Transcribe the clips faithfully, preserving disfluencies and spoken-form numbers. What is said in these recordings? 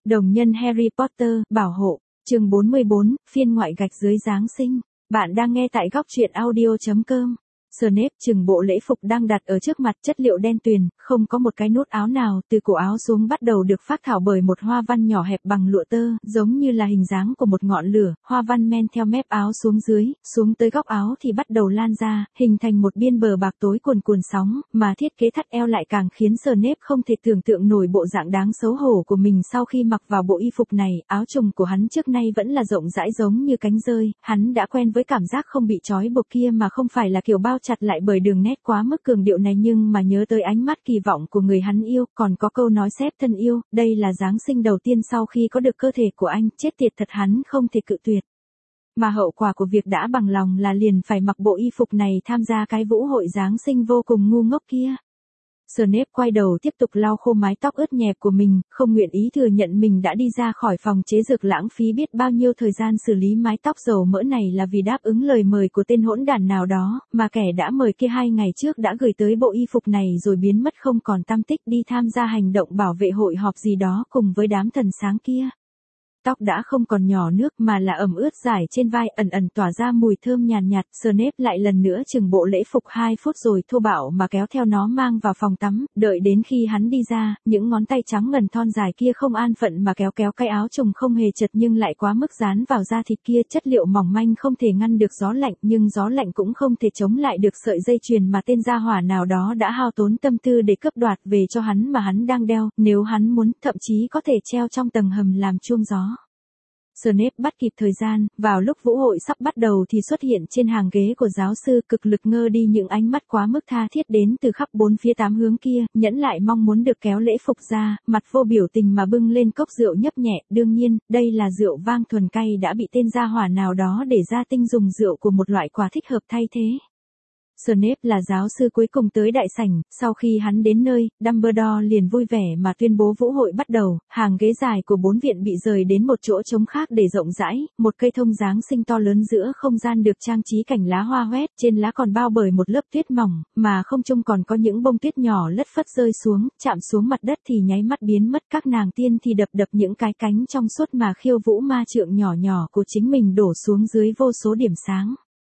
Đồng nhân Harry Potter, bảo hộ, chương bốn mươi bốn, phiên ngoại gạch dưới Giáng sinh. Bạn đang nghe tại góc truyện audio chấm com. Snape trừng bộ lễ phục đang đặt ở trước mặt, chất liệu đen tuyền, không có một cái nút áo nào, từ cổ áo xuống bắt đầu được phác thảo bởi một hoa văn nhỏ hẹp bằng lụa tơ, giống như là hình dáng của một ngọn lửa, hoa văn men theo mép áo xuống dưới, xuống tới góc áo thì bắt đầu lan ra, hình thành một biên bờ bạc tối cuồn cuộn sóng, mà thiết kế thắt eo lại càng khiến Snape không thể tưởng tượng nổi bộ dạng đáng xấu hổ của mình sau khi mặc vào bộ y phục này. Áo trùng của hắn trước nay vẫn là rộng rãi giống như cánh rơi, hắn đã quen với cảm giác không bị trói buộc kia mà không phải là kiểu bao chặt lại bởi đường nét quá mức cường điệu này, nhưng mà nhớ tới ánh mắt kỳ vọng của người hắn yêu, còn có câu nói xếp thân yêu, đây là Giáng sinh đầu tiên sau khi có được cơ thể của anh, chết tiệt thật, hắn không thể cự tuyệt. Mà hậu quả của việc đã bằng lòng là liền phải mặc bộ y phục này tham gia cái vũ hội Giáng sinh vô cùng ngu ngốc kia. Snape quay đầu tiếp tục lau khô mái tóc ướt nhẹp của mình, không nguyện ý thừa nhận mình đã đi ra khỏi phòng chế dược lãng phí biết bao nhiêu thời gian xử lý mái tóc dầu mỡ này là vì đáp ứng lời mời của tên hỗn đản nào đó, mà kẻ đã mời kia hai ngày trước đã gửi tới bộ y phục này rồi biến mất không còn tăm tích, đi tham gia hành động bảo vệ hội họp gì đó cùng với đám thần sáng kia. Tóc đã không còn nhỏ nước mà là ẩm ướt rải trên vai, ẩn ẩn tỏa ra mùi thơm nhàn nhạt, nhạt. Snape lại lần nữa chừng bộ lễ phục hai phút rồi thô bạo mà kéo theo nó mang vào phòng tắm, đợi đến khi hắn đi ra, những ngón tay trắng ngần thon dài kia không an phận mà kéo kéo cái áo trùng không hề chật nhưng lại quá mức dán vào da thịt kia, chất liệu mỏng manh không thể ngăn được gió lạnh, nhưng gió lạnh cũng không thể chống lại được sợi dây chuyền mà tên gia hỏa nào đó đã hao tốn tâm tư để cướp đoạt về cho hắn mà hắn đang đeo, nếu hắn muốn, thậm chí có thể treo trong tầng hầm làm chuông gió. Snape bắt kịp thời gian, vào lúc vũ hội sắp bắt đầu thì xuất hiện trên hàng ghế của giáo sư, cực lực ngơ đi những ánh mắt quá mức tha thiết đến từ khắp bốn phía tám hướng kia, nhẫn lại mong muốn được kéo lễ phục ra, mặt vô biểu tình mà bưng lên cốc rượu nhấp nhẹ, đương nhiên, đây là rượu vang thuần cay đã bị tên gia hỏa nào đó để ra tinh dùng rượu của một loại quả thích hợp thay thế. Snape là giáo sư cuối cùng tới đại sảnh, sau khi hắn đến nơi, Dumbledore liền vui vẻ mà tuyên bố vũ hội bắt đầu, hàng ghế dài của bốn viện bị rời đến một chỗ trống khác để rộng rãi, một cây thông Giáng sinh to lớn giữa không gian được trang trí cảnh lá hoa hoét, trên lá còn bao bởi một lớp tuyết mỏng, mà không trung còn có những bông tuyết nhỏ lất phất rơi xuống, chạm xuống mặt đất thì nháy mắt biến mất, các nàng tiên thì đập đập những cái cánh trong suốt mà khiêu vũ ma trượng nhỏ nhỏ của chính mình đổ xuống dưới vô số điểm sáng.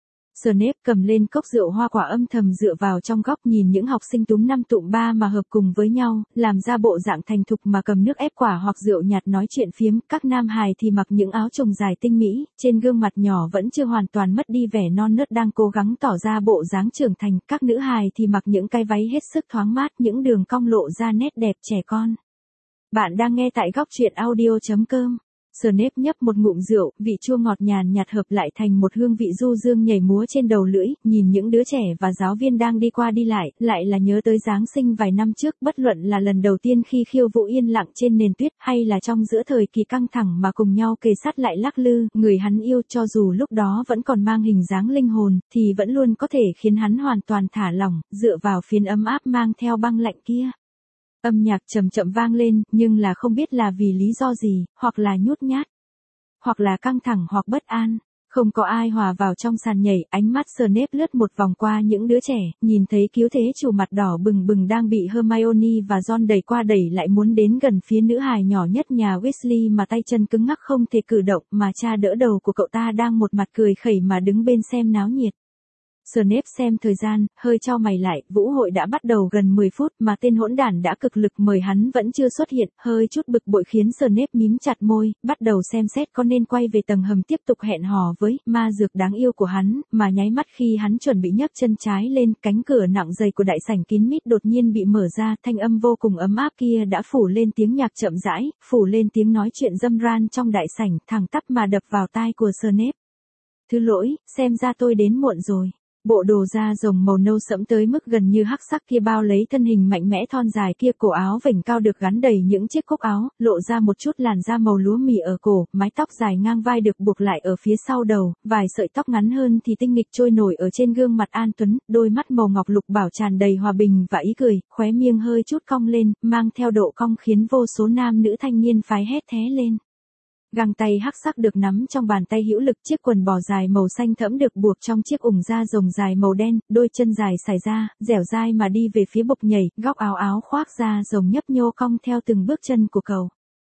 Snape cầm lên cốc rượu hoa quả âm thầm dựa vào trong góc nhìn những học sinh túm năm tụm ba mà hợp cùng với nhau, làm ra bộ dạng thành thục mà cầm nước ép quả hoặc rượu nhạt nói chuyện phiếm, các nam hài thì mặc những áo trùng dài tinh mỹ, trên gương mặt nhỏ vẫn chưa hoàn toàn mất đi vẻ non nớt đang cố gắng tỏ ra bộ dáng trưởng thành, các nữ hài thì mặc những cái váy hết sức thoáng mát, những đường cong lộ ra nét đẹp trẻ con. Bạn đang nghe tại góc truyện audio chấm com. Snape nhấp một ngụm rượu, vị chua ngọt nhàn nhạt hợp lại thành một hương vị du dương nhảy múa trên đầu lưỡi, nhìn những đứa trẻ và giáo viên đang đi qua đi lại, lại là nhớ tới Giáng sinh vài năm trước, bất luận là lần đầu tiên khi khiêu vũ yên lặng trên nền tuyết, hay là trong giữa thời kỳ căng thẳng mà cùng nhau kề sát lại lắc lư, người hắn yêu cho dù lúc đó vẫn còn mang hình dáng linh hồn, thì vẫn luôn có thể khiến hắn hoàn toàn thả lỏng, dựa vào phiến ấm áp mang theo băng lạnh kia. Âm nhạc chậm chậm vang lên, nhưng là không biết là vì lý do gì, hoặc là nhút nhát, hoặc là căng thẳng hoặc bất an. Không có ai hòa vào trong sàn nhảy, ánh mắt Snape lướt một vòng qua những đứa trẻ, nhìn thấy cứu thế chủ mặt đỏ bừng bừng đang bị Hermione và Ron đẩy qua đẩy lại muốn đến gần phía nữ hài nhỏ nhất nhà Weasley mà tay chân cứng ngắc không thể cử động, mà cha đỡ đầu của cậu ta đang một mặt cười khẩy mà đứng bên xem náo nhiệt. Snape xem thời gian, hơi chau mày lại, vũ hội đã bắt đầu gần mười phút mà tên hỗn đản đã cực lực mời hắn vẫn chưa xuất hiện, hơi chút bực bội khiến Snape mím chặt môi, bắt đầu xem xét có nên quay về tầng hầm tiếp tục hẹn hò với ma dược đáng yêu của hắn, mà nháy mắt khi hắn chuẩn bị nhấc chân trái lên, cánh cửa nặng dày của đại sảnh kín mít đột nhiên bị mở ra, thanh âm vô cùng ấm áp kia đã phủ lên tiếng nhạc chậm rãi, phủ lên tiếng nói chuyện râm ran trong đại sảnh, thẳng tắp mà đập vào tai của Snape. Thứ lỗi, xem ra tôi đến muộn rồi. Bộ đồ da rồng màu nâu sẫm tới mức gần như hắc sắc kia bao lấy thân hình mạnh mẽ thon dài kia, cổ áo vành cao được gắn đầy những chiếc cúc áo, lộ ra một chút làn da màu lúa mì ở cổ, mái tóc dài ngang vai được buộc lại ở phía sau đầu, vài sợi tóc ngắn hơn thì tinh nghịch trôi nổi ở trên gương mặt An Tuấn, đôi mắt màu ngọc lục bảo tràn đầy hòa bình và ý cười, khóe miệng hơi chút cong lên, mang theo độ cong khiến vô số nam nữ thanh niên phái hét thé lên. Găng tay hắc sắc được nắm trong bàn tay hữu lực, chiếc quần bò dài màu xanh thẫm được buộc trong chiếc ủng da rồng dài màu đen, đôi chân dài xài ra, dẻo dai mà đi về phía bục nhảy, góc áo áo khoác da rồng nhấp nhô cong theo từng bước chân của cậu.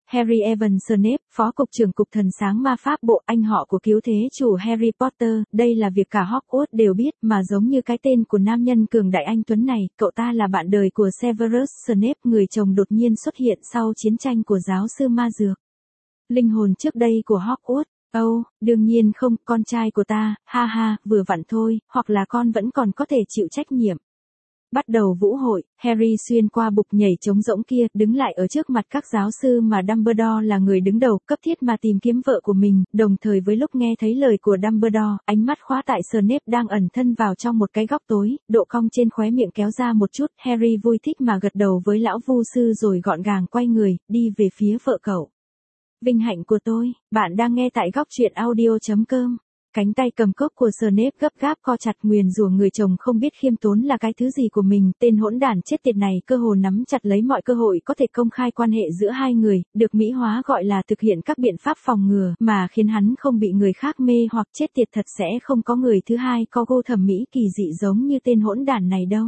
Harry Evan Snape, phó cục trưởng cục thần sáng ma pháp bộ, anh họ của cứu thế chủ Harry Potter, đây là việc cả Hogwarts đều biết, mà giống như cái tên của nam nhân cường đại anh tuấn này, cậu ta là bạn đời của Severus Snape, người chồng đột nhiên xuất hiện sau chiến tranh của giáo sư ma dược. Linh hồn trước đây của Hogwarts. Âu, oh, đương nhiên không, con trai của ta, ha ha, vừa vặn thôi, hoặc là con vẫn còn có thể chịu trách nhiệm. Bắt đầu vũ hội, Harry xuyên qua bục nhảy trống rỗng kia, đứng lại ở trước mặt các giáo sư mà Dumbledore là người đứng đầu, cấp thiết mà tìm kiếm vợ của mình, đồng thời với lúc nghe thấy lời của Dumbledore, ánh mắt khóa tại Snape đang ẩn thân vào trong một cái góc tối, độ cong trên khóe miệng kéo ra một chút, Harry vui thích mà gật đầu với lão vu sư rồi gọn gàng quay người, đi về phía vợ cậu. Vinh hạnh của tôi, bạn đang nghe tại góc truyện audio chấm com. Cánh tay cầm cốc của Snape gấp gáp co chặt, nguyền rủa người chồng không biết khiêm tốn là cái thứ gì của mình, tên hỗn đản chết tiệt này cơ hồ nắm chặt lấy mọi cơ hội có thể công khai quan hệ giữa hai người, được Mỹ hóa gọi là thực hiện các biện pháp phòng ngừa, mà khiến hắn không bị người khác mê hoặc chết tiệt thật sẽ không có người thứ hai có gu thẩm mỹ kỳ dị giống như tên hỗn đản này đâu.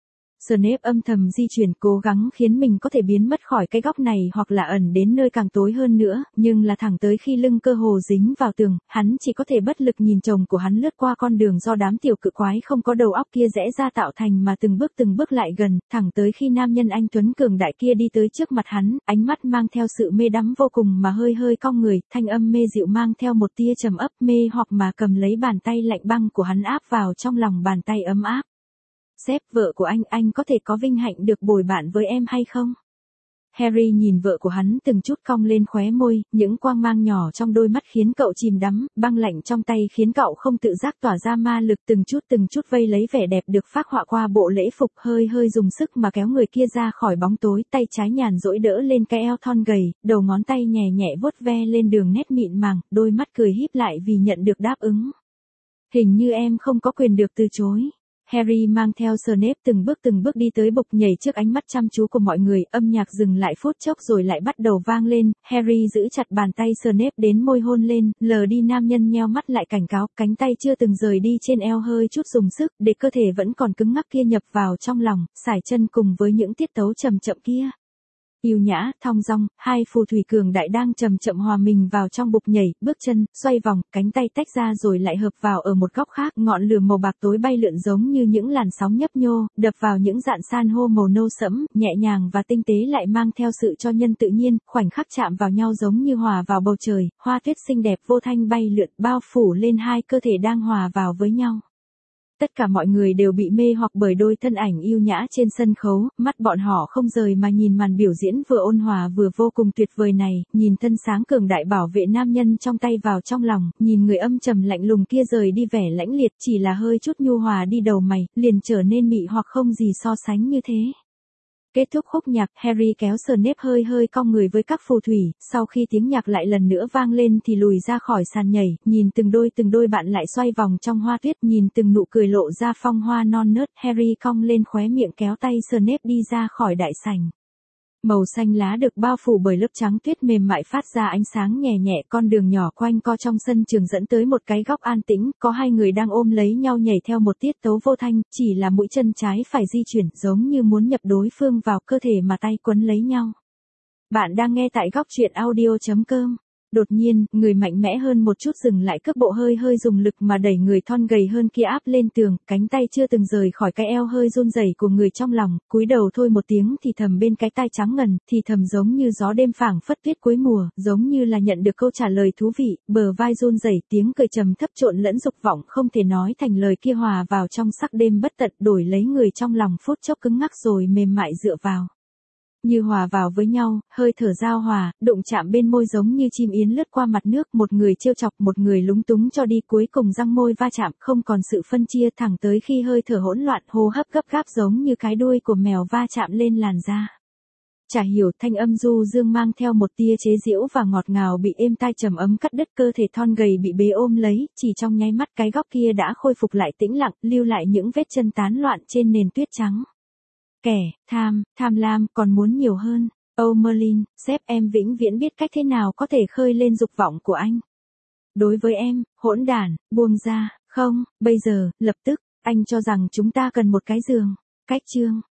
Snape âm thầm di chuyển cố gắng khiến mình có thể biến mất khỏi cái góc này hoặc là ẩn đến nơi càng tối hơn nữa, nhưng là thẳng tới khi lưng cơ hồ dính vào tường, hắn chỉ có thể bất lực nhìn chồng của hắn lướt qua con đường do đám tiểu cự quái không có đầu óc kia rẽ ra tạo thành mà từng bước từng bước lại gần, thẳng tới khi nam nhân anh tuấn cường đại kia đi tới trước mặt hắn, ánh mắt mang theo sự mê đắm vô cùng mà hơi hơi cong người, thanh âm mê dịu mang theo một tia trầm ấp mê hoặc mà cầm lấy bàn tay lạnh băng của hắn áp vào trong lòng bàn tay ấm áp. Sếp, vợ của anh, anh có thể có vinh hạnh được bồi bạn với em hay không? Harry nhìn vợ của hắn từng chút cong lên khóe môi, những quang mang nhỏ trong đôi mắt khiến cậu chìm đắm, băng lạnh trong tay khiến cậu không tự giác tỏa ra ma lực từng chút từng chút vây lấy vẻ đẹp được phác họa qua bộ lễ phục, hơi hơi dùng sức mà kéo người kia ra khỏi bóng tối, tay trái nhàn rỗi đỡ lên cái eo thon gầy, đầu ngón tay nhẹ nhẹ vuốt ve lên đường nét mịn màng, đôi mắt cười híp lại vì nhận được đáp ứng. Hình như em không có quyền được từ chối. Harry mang theo Snape từng bước từng bước đi tới bục nhảy trước ánh mắt chăm chú của mọi người, âm nhạc dừng lại phút chốc rồi lại bắt đầu vang lên, Harry giữ chặt bàn tay Snape đến môi hôn lên, lờ đi nam nhân nheo mắt lại cảnh cáo, cánh tay chưa từng rời đi trên eo hơi chút dùng sức, để cơ thể vẫn còn cứng ngắc kia nhập vào trong lòng, sải chân cùng với những tiết tấu chậm chậm kia. Yêu nhã, thong dong, hai phù thủy cường đại đang chậm chậm hòa mình vào trong bục nhảy, bước chân, xoay vòng, cánh tay tách ra rồi lại hợp vào ở một góc khác, ngọn lửa màu bạc tối bay lượn giống như những làn sóng nhấp nhô, đập vào những dạn san hô màu nâu sẫm, nhẹ nhàng và tinh tế lại mang theo sự cho nhân tự nhiên, khoảnh khắc chạm vào nhau giống như hòa vào bầu trời, hoa tuyết xinh đẹp vô thanh bay lượn, bao phủ lên hai cơ thể đang hòa vào với nhau. Tất cả mọi người đều bị mê hoặc bởi đôi thân ảnh yêu nhã trên sân khấu, mắt bọn họ không rời mà nhìn màn biểu diễn vừa ôn hòa vừa vô cùng tuyệt vời này, nhìn thân sáng cường đại bảo vệ nam nhân trong tay vào trong lòng, nhìn người âm trầm lạnh lùng kia rời đi vẻ lãnh liệt, chỉ là hơi chút nhu hòa đi đầu mày, liền trở nên mị hoặc không gì so sánh như thế. Kết thúc khúc nhạc, Harry kéo Snape hơi hơi cong người với các phù thủy, sau khi tiếng nhạc lại lần nữa vang lên thì lùi ra khỏi sàn nhảy, nhìn từng đôi từng đôi bạn lại xoay vòng trong hoa tuyết, nhìn từng nụ cười lộ ra phong hoa non nớt, Harry cong lên khóe miệng kéo tay Snape đi ra khỏi đại sảnh. Màu xanh lá được bao phủ bởi lớp trắng tuyết mềm mại phát ra ánh sáng nhẹ nhẹ, con đường nhỏ quanh co trong sân trường dẫn tới một cái góc an tĩnh, có hai người đang ôm lấy nhau nhảy theo một tiết tấu vô thanh, chỉ là mũi chân trái phải di chuyển giống như muốn nhập đối phương vào cơ thể mà tay quấn lấy nhau. Bạn đang nghe tại góc truyện audio chấm com. Đột nhiên, người mạnh mẽ hơn một chút dừng lại cước bộ hơi hơi dùng lực mà đẩy người thon gầy hơn kia áp lên tường, cánh tay chưa từng rời khỏi cái eo hơi run rẩy của người trong lòng, cúi đầu thôi một tiếng thì thầm bên cái tai trắng ngần, thì thầm giống như gió đêm phảng phất tuyết cuối mùa, giống như là nhận được câu trả lời thú vị, bờ vai run rẩy, tiếng cười trầm thấp trộn lẫn dục vọng không thể nói thành lời kia hòa vào trong sắc đêm bất tận, đổi lấy người trong lòng phút chốc cứng ngắc rồi mềm mại dựa vào. Như hòa vào với nhau, hơi thở giao hòa, đụng chạm bên môi giống như chim yến lướt qua mặt nước, một người trêu chọc, một người lúng túng cho đi, cuối cùng răng môi va chạm, không còn sự phân chia, thẳng tới khi hơi thở hỗn loạn, hô hấp gấp gáp giống như cái đuôi của mèo va chạm lên làn da. Chả hiểu, thanh âm du dương mang theo một tia chế giễu và ngọt ngào bị êm tai trầm ấm cắt đứt, cơ thể thon gầy bị bế ôm lấy, chỉ trong nháy mắt cái góc kia đã khôi phục lại tĩnh lặng, lưu lại những vết chân tán loạn trên nền tuyết trắng. Kẻ, tham, tham lam, còn muốn nhiều hơn. Oh Merlin, sếp, em vĩnh viễn biết cách thế nào có thể khơi lên dục vọng của anh. Đối với em, hỗn đản, buông ra, không, bây giờ, lập tức, anh cho rằng chúng ta cần một cái giường. Cách chương.